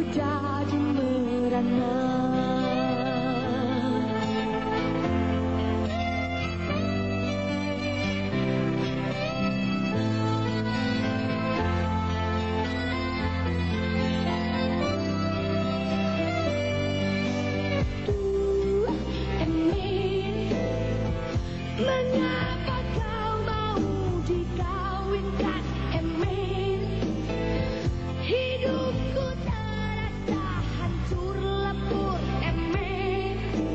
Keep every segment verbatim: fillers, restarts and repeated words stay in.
jadi merana. Mengapa kau mau dikawinkan, Emin? Hidupku terasa hancur lebur, Emin.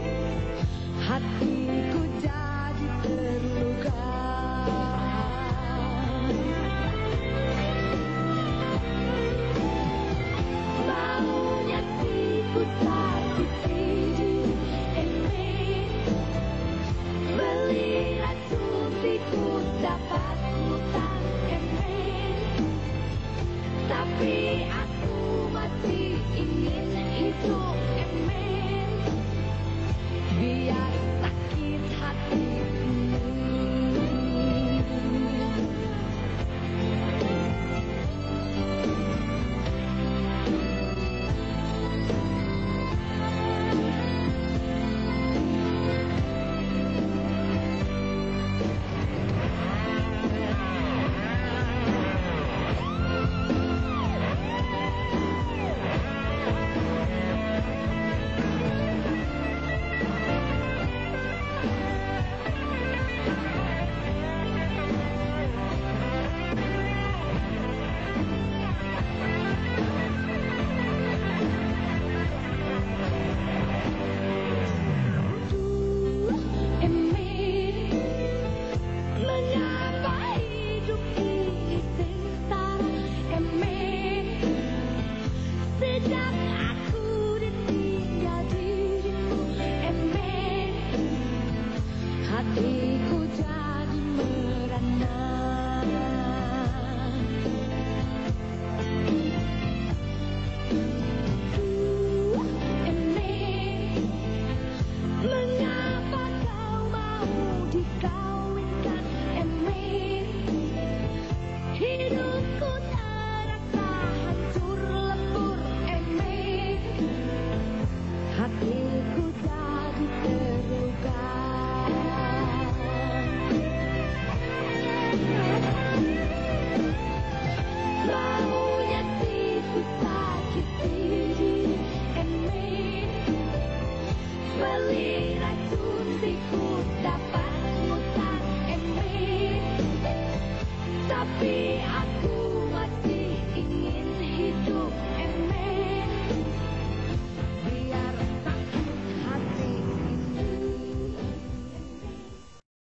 Hatiku jadi terluka. Maunya tipu sakiti diri, Emin. Beli racun tiku dapat hutang, Emin. Tapi aku masih ingin hidup, Emin. Biar sakit hati ini. Sejak aku ditinggal dirimu, Emin, hatiku jadi merana. Uh, Emin, mengapa kau mau dikawinkan, Emin? Hidupku terasa hancur lebur, Emin. Hatiku jadi terluka. Maunya tipu sakiti diri, Emin. Beli racun tiku dapat hutang, Emin. Tapi